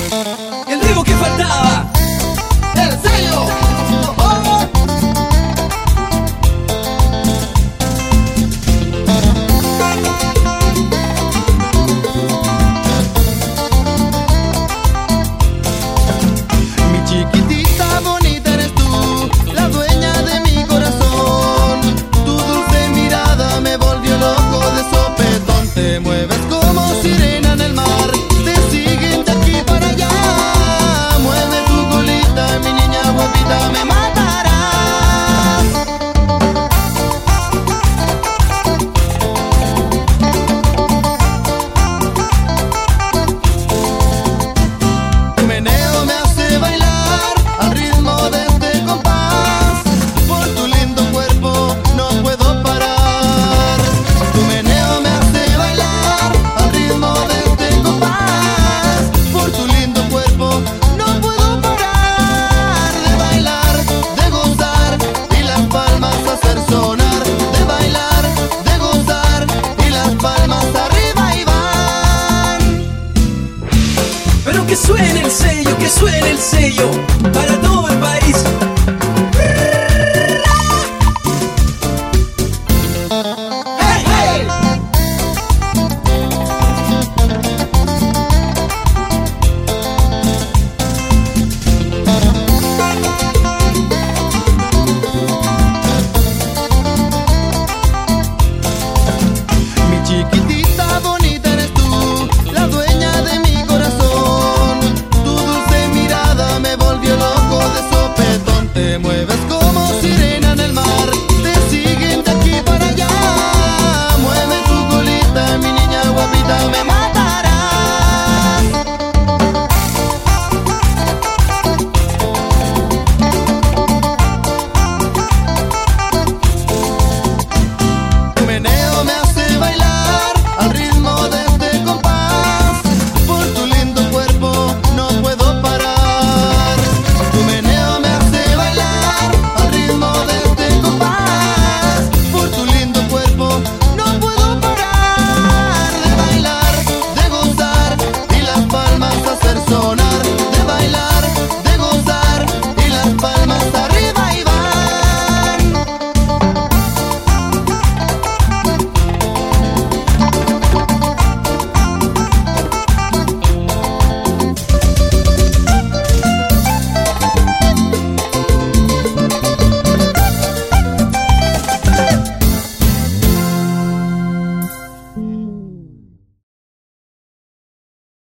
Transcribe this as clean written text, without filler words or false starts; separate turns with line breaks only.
El ritmo que faltaba.
¡El sello! Mi chiquitita bonita eres tú, la dueña de mi corazón. Tu dulce mirada me volvió loco de sopetón. Te mueves como sirena en el mar, te siguen de aquí para allá. Mueve tu colita, mi niña guapita, me matarás. Tu meneo me hace bailar al ritmo de este compás. Por tu lindo cuerpo no puedo parar. Tu meneo me hace bailar al ritmo de este compás. Por tu lindo cuerpo no puedo parar de bailar, de gozar y las palmas hacer sonar. De bailar, de gozar y las palmas arriba y van.
Pero que suene el sello para todo el país.